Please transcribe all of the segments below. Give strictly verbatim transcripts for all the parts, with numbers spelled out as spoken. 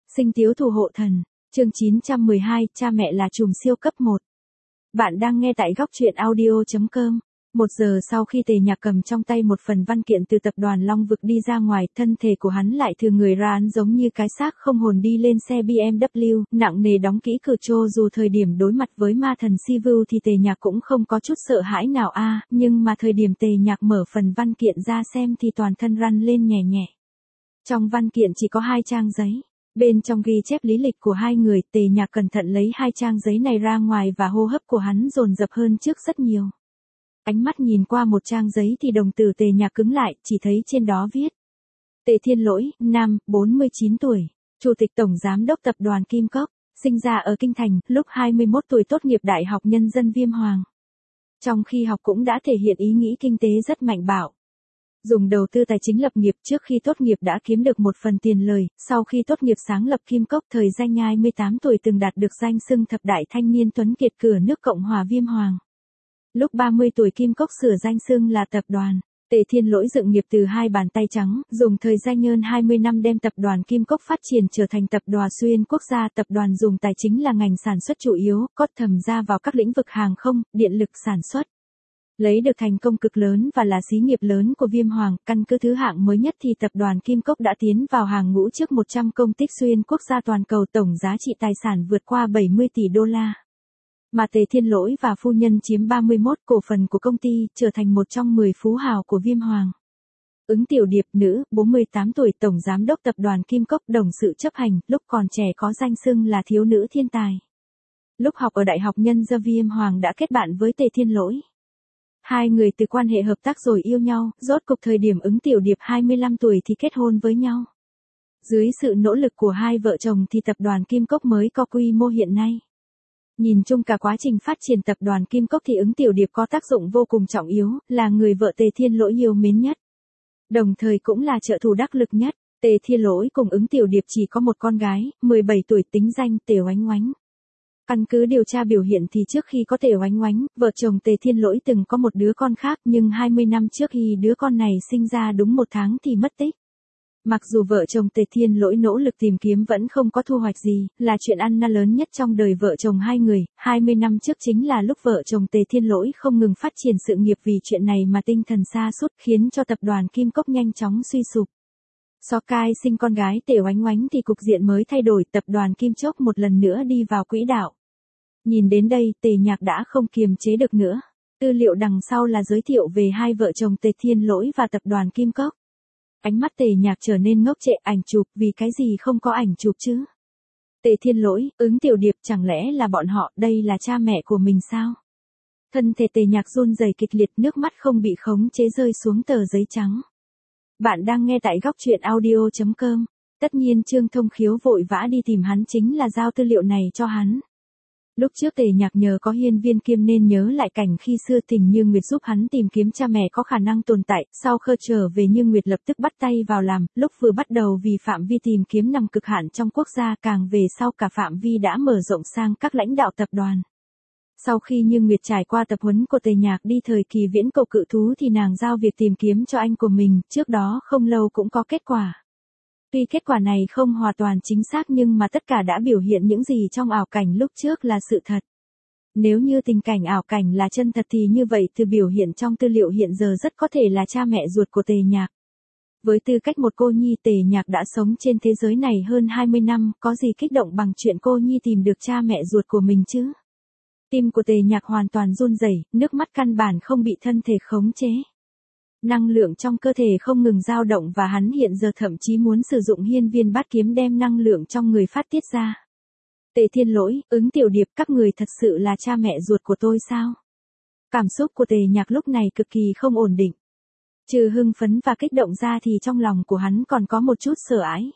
Sinh tiếu thủ hộ thần, chương chín trăm mười hai, cha mẹ là trùm siêu cấp một. Bạn đang nghe tại góc truyện audio.com. Một giờ sau khi Tề Nhạc cầm trong tay một phần văn kiện từ tập đoàn Long Vực đi ra ngoài, thân thể của hắn lại thừa người ra án giống như cái xác không hồn đi lên xe bê em vê, nặng nề đóng kỹ cửa trô. Dù thời điểm đối mặt với ma thần Sivu thì Tề Nhạc cũng không có chút sợ hãi nào a, nhưng mà thời điểm Tề Nhạc mở phần văn kiện ra xem thì toàn thân run lên nhẹ nhẹ. Trong văn kiện chỉ có hai trang giấy. Bên trong ghi chép lý lịch của hai người, Tề Nhạc cẩn thận lấy hai trang giấy này ra ngoài và hô hấp của hắn dồn dập hơn trước rất nhiều. Ánh mắt nhìn qua một trang giấy thì đồng tử Tề Nhạc cứng lại, chỉ thấy trên đó viết. Tề Thiên Lỗi, nam, bốn mươi chín tuổi, Chủ tịch Tổng Giám đốc Tập đoàn Kim Cốc, sinh ra ở Kinh Thành, lúc hai mươi mốt tuổi tốt nghiệp Đại học Nhân dân Viêm Hoàng. Trong khi học cũng đã thể hiện ý nghĩ kinh tế rất mạnh bạo. Dùng đầu tư tài chính lập nghiệp, trước khi tốt nghiệp đã kiếm được một phần tiền lời, sau khi tốt nghiệp sáng lập Kim Cốc, thời danh hai mươi tám tuổi từng đạt được danh xưng thập đại thanh niên tuấn kiệt cửa nước Cộng hòa Viêm Hoàng. Lúc ba mươi tuổi Kim Cốc sửa danh xưng là tập đoàn. Tề Thiên Lỗi dựng nghiệp từ hai bàn tay trắng, dùng thời gian hơn hai mươi năm đem tập đoàn Kim Cốc phát triển trở thành tập đoàn xuyên quốc gia. Tập đoàn dùng tài chính là ngành sản xuất chủ yếu, có thẩm ra vào các lĩnh vực hàng không, điện lực sản xuất. Lấy được thành công cực lớn và là xí nghiệp lớn của Viêm Hoàng, căn cứ thứ hạng mới nhất thì tập đoàn Kim Cốc đã tiến vào hàng ngũ trước một trăm công ty xuyên quốc gia toàn cầu, tổng giá trị tài sản vượt qua bảy mươi tỷ đô la. Mà Tề Thiên Lỗi và phu nhân chiếm ba mươi mốt cổ phần của công ty, trở thành một trong mười phú hào của Viêm Hoàng. Ứng Tiểu Điệp, nữ, bốn mươi tám tuổi, tổng giám đốc tập đoàn Kim Cốc, đồng sự chấp hành, lúc còn trẻ có danh xưng là thiếu nữ thiên tài. Lúc học ở Đại học Nhân dân Viêm Hoàng đã kết bạn với Tề Thiên Lỗi. Hai người từ quan hệ hợp tác rồi yêu nhau, rốt cục thời điểm Ứng Tiểu Điệp hai mươi lăm tuổi thì kết hôn với nhau. Dưới sự nỗ lực của hai vợ chồng thì tập đoàn Kim Cốc mới có quy mô hiện nay. Nhìn chung cả quá trình phát triển tập đoàn Kim Cốc thì Ứng Tiểu Điệp có tác dụng vô cùng trọng yếu, là người vợ Tề Thiên Lỗi yêu mến nhất. Đồng thời cũng là trợ thủ đắc lực nhất. Tề Thiên Lỗi cùng Ứng Tiểu Điệp chỉ có một con gái, mười bảy tuổi, tính danh Tề Oánh Oánh. Căn cứ điều tra biểu hiện thì trước khi có Tề Oánh Oánh, vợ chồng Tề Thiên Lỗi từng có một đứa con khác, nhưng hai mươi năm trước khi đứa con này sinh ra đúng một tháng thì mất tích. Mặc dù vợ chồng Tề Thiên Lỗi nỗ lực tìm kiếm vẫn không có thu hoạch gì, là chuyện ăn năn lớn nhất trong đời vợ chồng hai người. hai mươi năm trước chính là lúc vợ chồng Tề Thiên Lỗi không ngừng phát triển sự nghiệp, vì chuyện này mà tinh thần sa sút, khiến cho tập đoàn Kim Cốc nhanh chóng suy sụp. Sau cai sinh con gái Tề Oánh Oánh thì cục diện mới thay đổi, tập đoàn Kim Cốc một lần nữa đi vào quỹ đạo. Nhìn đến đây, Tề Nhạc đã không kiềm chế được nữa. Tư liệu đằng sau là giới thiệu về hai vợ chồng Tề Thiên Lỗi và tập đoàn Kim Cốc. Ánh mắt Tề Nhạc trở nên ngốc trệ. Ảnh chụp, vì cái gì không có ảnh chụp chứ? Tề Thiên Lỗi, Ứng Tiểu Điệp, chẳng lẽ là bọn họ, đây là cha mẹ của mình sao? Thân thể Tề Nhạc run rẩy kịch liệt, nước mắt không bị khống chế rơi xuống tờ giấy trắng. Bạn đang nghe tại góc truyện audio.com. Tất nhiên Trương Thông Khiếu vội vã đi tìm hắn chính là giao tư liệu này cho hắn. Lúc trước Tề Nhạc nhờ có Hiên Viên Kiêm nên nhớ lại cảnh khi xưa Tình Như Nguyệt giúp hắn tìm kiếm cha mẹ có khả năng tồn tại, sau khơ trở về Như Nguyệt lập tức bắt tay vào làm, lúc vừa bắt đầu vì phạm vi tìm kiếm nằm cực hạn trong quốc gia, càng về sau cả phạm vi đã mở rộng sang các lãnh đạo tập đoàn. Sau khi Như Nguyệt trải qua tập huấn của Tề Nhạc đi thời kỳ viễn cổ cự thú thì nàng giao việc tìm kiếm cho anh của mình, trước đó không lâu cũng có kết quả. Tuy kết quả này không hoàn toàn chính xác nhưng mà tất cả đã biểu hiện những gì trong ảo cảnh lúc trước là sự thật. Nếu như tình cảnh ảo cảnh là chân thật thì như vậy từ biểu hiện trong tư liệu hiện giờ rất có thể là cha mẹ ruột của Tề Nhạc. Với tư cách một cô nhi, Tề Nhạc đã sống trên thế giới này hơn hai mươi năm, có gì kích động bằng chuyện cô nhi tìm được cha mẹ ruột của mình chứ? Tim của Tề Nhạc hoàn toàn run rẩy, nước mắt căn bản không bị thân thể khống chế. Năng lượng trong cơ thể không ngừng dao động và hắn hiện giờ thậm chí muốn sử dụng hiên viên bát kiếm đem năng lượng trong người phát tiết ra. Tề Thiên Lỗi, Ứng Tiểu Điệp, các người thật sự là cha mẹ ruột của tôi sao? Cảm xúc của Tề Nhạc lúc này cực kỳ không ổn định. Trừ hưng phấn và kích động ra thì trong lòng của hắn còn có một chút sợ ái.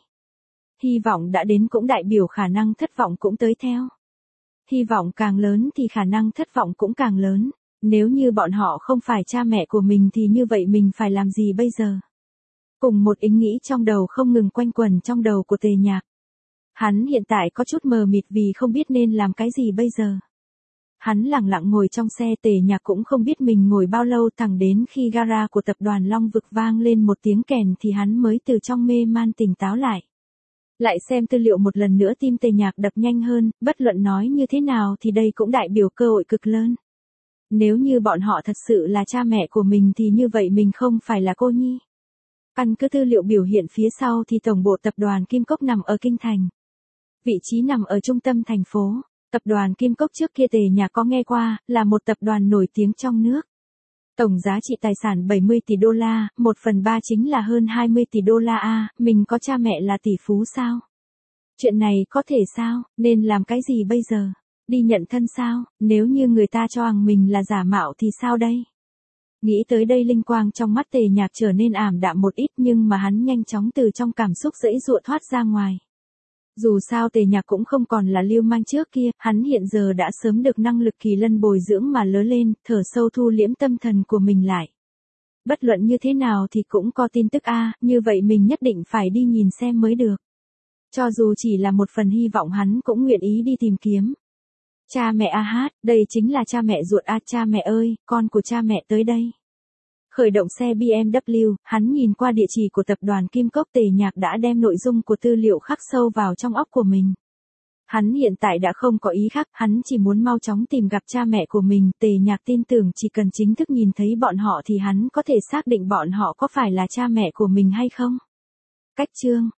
Hy vọng đã đến cũng đại biểu khả năng thất vọng cũng tới theo. Hy vọng càng lớn thì khả năng thất vọng cũng càng lớn. Nếu như bọn họ không phải cha mẹ của mình thì như vậy mình phải làm gì bây giờ? Cùng một ý nghĩ trong đầu không ngừng quanh quẩn trong đầu của Tề Nhạc. Hắn hiện tại có chút mờ mịt vì không biết nên làm cái gì bây giờ. Hắn lặng lặng ngồi trong xe, Tề Nhạc cũng không biết mình ngồi bao lâu, thẳng đến khi gara của tập đoàn Long Vực vang lên một tiếng kèn thì hắn mới từ trong mê man tỉnh táo lại. Lại xem tư liệu một lần nữa tim Tề Nhạc đập nhanh hơn, bất luận nói như thế nào thì đây cũng đại biểu cơ hội cực lớn. Nếu như bọn họ thật sự là cha mẹ của mình thì như vậy mình không phải là cô nhi. Căn cứ tư liệu biểu hiện phía sau thì tổng bộ tập đoàn Kim Cốc nằm ở Kinh Thành. Vị trí nằm ở trung tâm thành phố. Tập đoàn Kim Cốc trước kia Tề Nhạc có nghe qua, là một tập đoàn nổi tiếng trong nước. Tổng giá trị tài sản bảy mươi tỷ đô la, một phần ba chính là hơn hai mươi tỷ đô la a, mình có cha mẹ là tỷ phú sao? Chuyện này có thể sao, nên làm cái gì bây giờ? Đi nhận thân sao, nếu như người ta cho rằng mình là giả mạo thì sao đây? Nghĩ tới đây linh quang trong mắt Tề Nhạc trở nên ảm đạm một ít nhưng mà hắn nhanh chóng từ trong cảm xúc dễ dụa thoát ra ngoài. Dù sao Tề Nhạc cũng không còn là lưu manh trước kia, hắn hiện giờ đã sớm được năng lực kỳ lân bồi dưỡng mà lớn lên, thở sâu thu liễm tâm thần của mình lại. Bất luận như thế nào thì cũng có tin tức a, như vậy mình nhất định phải đi nhìn xem mới được. Cho dù chỉ là một phần hy vọng hắn cũng nguyện ý đi tìm kiếm. Cha mẹ a hát, đây chính là cha mẹ ruột a, cha mẹ ơi, con của cha mẹ tới đây. Khởi động xe bê em vê, hắn nhìn qua địa chỉ của tập đoàn Kim Cốc. Tề Nhạc đã đem nội dung của tư liệu khắc sâu vào trong óc của mình. Hắn hiện tại đã không có ý khác, hắn chỉ muốn mau chóng tìm gặp cha mẹ của mình. Tề Nhạc tin tưởng chỉ cần chính thức nhìn thấy bọn họ thì hắn có thể xác định bọn họ có phải là cha mẹ của mình hay không. Cách chương